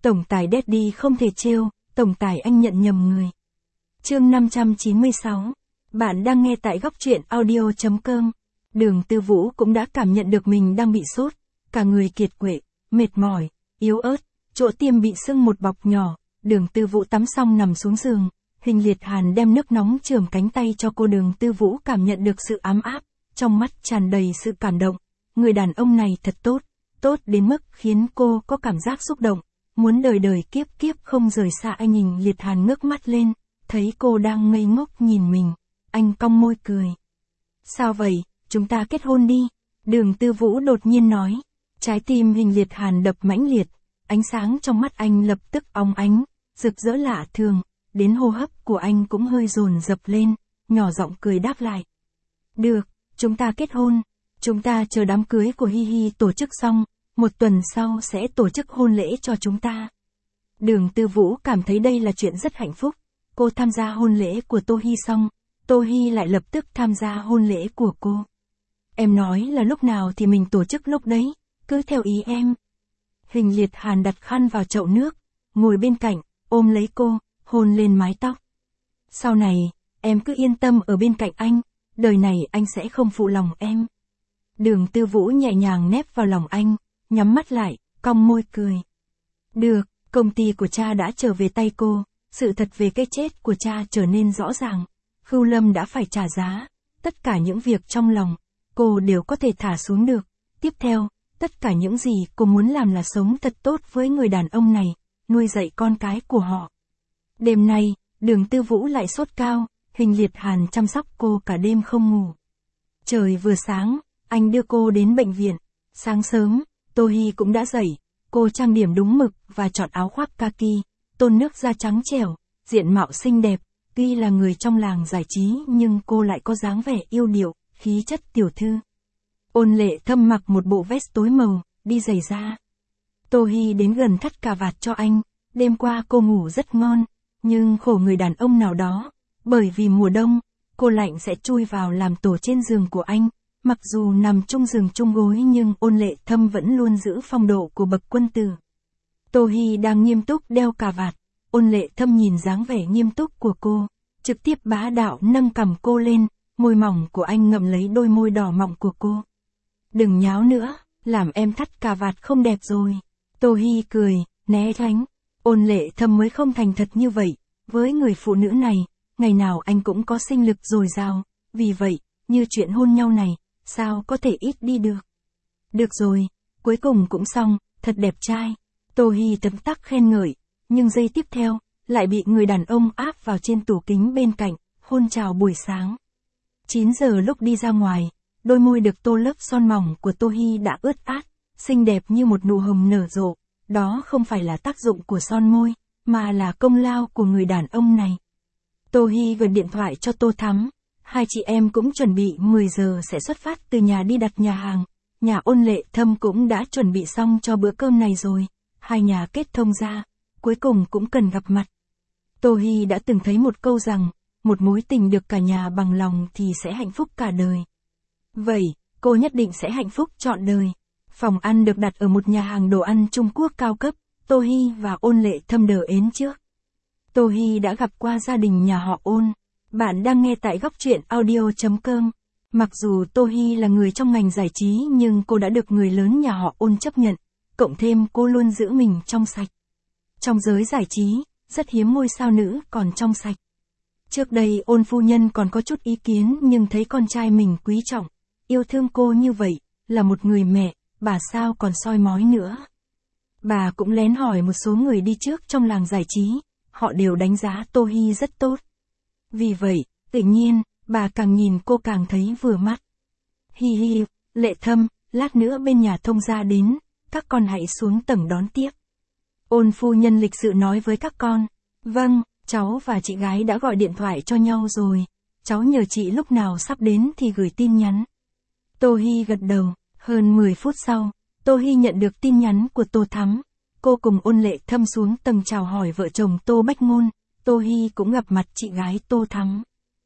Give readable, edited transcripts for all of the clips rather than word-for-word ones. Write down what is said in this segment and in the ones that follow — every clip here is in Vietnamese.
Tổng tài Daddy không thể trêu, tổng tài anh nhận nhầm người. Chương 596. Bạn đang nghe tại góc truyện audio.com. Đường Tư Vũ cũng đã cảm nhận được mình đang bị sốt, cả người kiệt quệ, mệt mỏi, yếu ớt, chỗ tiêm bị sưng một bọc nhỏ. Đường Tư Vũ tắm xong nằm xuống giường, Hình Liệt Hàn đem nước nóng chườm cánh tay cho cô. Đường Tư Vũ cảm nhận được sự ấm áp, trong mắt tràn đầy sự cảm động. Người đàn ông này thật tốt, tốt đến mức khiến cô có cảm giác xúc động, muốn đời đời kiếp kiếp không rời xa anh. Hình Liệt Hàn ngước mắt lên, thấy cô đang ngây ngốc nhìn mình, anh cong môi cười. Sao vậy, chúng ta kết hôn đi, Đường Tư Vũ đột nhiên nói. Trái tim Hình Liệt Hàn đập mãnh liệt, ánh sáng trong mắt anh lập tức óng ánh, rực rỡ lạ thường, đến hô hấp của anh cũng hơi dồn dập lên, nhỏ giọng cười đáp lại. Được, chúng ta kết hôn, chúng ta chờ đám cưới của Hi Hi tổ chức xong, một tuần sau sẽ tổ chức hôn lễ cho chúng ta. Đường Tư Vũ cảm thấy đây là chuyện rất hạnh phúc, cô tham gia hôn lễ của Tô Hi xong, Tô Hi lại lập tức tham gia hôn lễ của cô. Em nói là lúc nào thì mình tổ chức lúc đấy, cứ theo ý em. Hình Liệt Hàn đặt khăn vào chậu nước, ngồi bên cạnh, ôm lấy cô, hôn lên mái tóc. Sau này, em cứ yên tâm ở bên cạnh anh, đời này anh sẽ không phụ lòng em. Đường Tư Vũ nhẹ nhàng nép vào lòng anh, nhắm mắt lại, cong môi cười. Được, công ty của cha đã trở về tay cô, sự thật về cái chết của cha trở nên rõ ràng. Khưu Lâm đã phải trả giá, tất cả những việc trong lòng, cô đều có thể thả xuống được. Tiếp theo, tất cả những gì cô muốn làm là sống thật tốt với người đàn ông này, nuôi dạy con cái của họ. Đêm nay, Đường Tư Vũ lại sốt cao, Hình Liệt Hàn chăm sóc cô cả đêm không ngủ. Trời vừa sáng, anh đưa cô đến bệnh viện. Sáng sớm, Tô Hi cũng đã dậy, cô trang điểm đúng mực và chọn áo khoác kaki, tôn nước da trắng trẻo, diện mạo xinh đẹp. Tuy là người trong làng giải trí nhưng cô lại có dáng vẻ yêu điệu, khí chất tiểu thư. Ôn Lệ Thâm mặc một bộ vest tối màu, đi giày da. Tô Hi đến gần thắt cà vạt cho anh, đêm qua cô ngủ rất ngon, nhưng khổ người đàn ông nào đó, bởi vì mùa đông, cô lạnh sẽ chui vào làm tổ trên giường của anh. Mặc dù nằm chung giường chung gối nhưng Ôn Lệ Thâm vẫn luôn giữ phong độ của bậc quân tử. Tô Hi đang nghiêm túc đeo cà vạt, Ôn Lệ Thâm nhìn dáng vẻ nghiêm túc của cô, trực tiếp bá đạo nâng cằm cô lên, môi mỏng của anh ngậm lấy đôi môi đỏ mọng của cô. Đừng nháo nữa, làm em thắt cà vạt không đẹp rồi. Tô Hi cười, né tránh. Ôn Lệ Thâm mới không thành thật như vậy, với người phụ nữ này, ngày nào anh cũng có sinh lực dồi dào, vì vậy, như chuyện hôn nhau này, sao có thể ít đi được. Được rồi, cuối cùng cũng xong, thật đẹp trai. Tô Hi tấm tắc khen ngợi, nhưng giây tiếp theo, lại bị người đàn ông áp vào trên tủ kính bên cạnh, hôn chào buổi sáng. 9 giờ lúc đi ra ngoài, đôi môi được tô lớp son mỏng của Tô Hi đã ướt át, xinh đẹp như một nụ hồng nở rộ. Đó không phải là tác dụng của son môi, mà là công lao của người đàn ông này. Tô Hi gọi điện thoại cho Tô Thắm, hai chị em cũng chuẩn bị 10 giờ sẽ xuất phát từ nhà đi đặt nhà hàng. Nhà Ôn Lệ Thâm cũng đã chuẩn bị xong cho bữa cơm này rồi, hai nhà kết thông ra, cuối cùng cũng cần gặp mặt. Tô Hi đã từng thấy một câu rằng, một mối tình được cả nhà bằng lòng thì sẽ hạnh phúc cả đời. Vậy, cô nhất định sẽ hạnh phúc trọn đời. Phòng ăn được đặt ở một nhà hàng đồ ăn Trung Quốc cao cấp, Tô Hi và Ôn Lệ Thâm đợi đến trước. Tô Hi đã gặp qua gia đình nhà họ Ôn. Bạn đang nghe tại góc truyện audio.com. Mặc dù Tô Hi là người trong ngành giải trí nhưng cô đã được người lớn nhà họ Ôn chấp nhận, cộng thêm cô luôn giữ mình trong sạch. Trong giới giải trí, rất hiếm ngôi sao nữ còn trong sạch. Trước đây Ôn phu nhân còn có chút ý kiến nhưng thấy con trai mình quý trọng, yêu thương cô như vậy, là một người mẹ, bà sao còn soi mói nữa. Bà cũng lén hỏi một số người đi trước trong làng giải trí, họ đều đánh giá Tô Hi rất tốt. Vì vậy, tự nhiên, bà càng nhìn cô càng thấy vừa mắt. Hi hi, Lệ Thâm, lát nữa bên nhà thông gia đến, các con hãy xuống tầng đón tiếp. Ôn phu nhân lịch sự nói với các con. Vâng, cháu và chị gái đã gọi điện thoại cho nhau rồi, cháu nhờ chị lúc nào sắp đến thì gửi tin nhắn. Tô Hi gật đầu. Hơn 10 phút sau, Tô Hi nhận được tin nhắn của Tô Thắm. Cô cùng Ôn Lệ Thâm xuống tầng chào hỏi vợ chồng Tô Bách Ngôn. Tô Hi cũng gặp mặt chị gái Tô Thắm.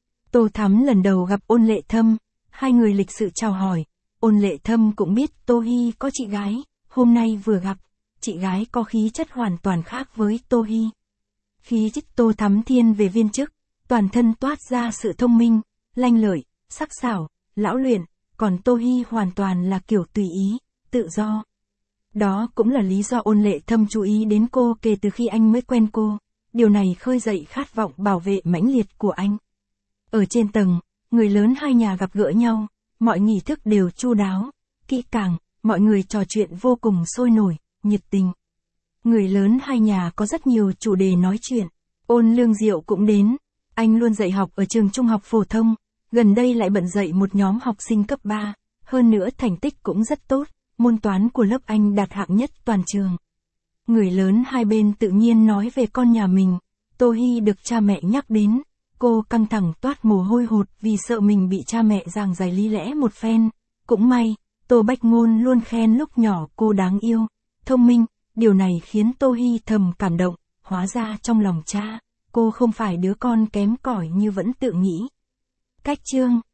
Tô Thắm lần đầu gặp Ôn Lệ Thâm, hai người lịch sự chào hỏi. Ôn Lệ Thâm cũng biết Tô Hi có chị gái, hôm nay vừa gặp, chị gái có khí chất hoàn toàn khác với Tô Hi. Khí chất Tô Thắm thiên về viên chức, toàn thân toát ra sự thông minh, lanh lợi, sắc sảo, lão luyện, còn Tô Hi hoàn toàn là kiểu tùy ý, tự do. Đó cũng là lý do Ôn Lệ Thâm chú ý đến cô kể từ khi anh mới quen cô, điều này khơi dậy khát vọng bảo vệ mãnh liệt của anh. Ở trên tầng, người lớn hai nhà gặp gỡ nhau, mọi nghi thức đều chu đáo, kỹ càng, mọi người trò chuyện vô cùng sôi nổi, nhiệt tình. Người lớn hai nhà có rất nhiều chủ đề nói chuyện. Ôn Lương Diệu cũng đến, anh luôn dạy học ở trường trung học phổ thông, gần đây lại bận dạy một nhóm học sinh cấp 3, hơn nữa thành tích cũng rất tốt, môn toán của lớp anh đạt hạng nhất toàn trường. Người lớn hai bên tự nhiên nói về con nhà mình, Tô Hi được cha mẹ nhắc đến, cô căng thẳng toát mồ hôi hột vì sợ mình bị cha mẹ giảng giải lý lẽ một phen. Cũng may, Tô Bách Ngôn luôn khen lúc nhỏ cô đáng yêu, thông minh, điều này khiến Tô Hi thầm cảm động, hóa ra trong lòng cha, cô không phải đứa con kém cỏi như vẫn tự nghĩ. Cách chương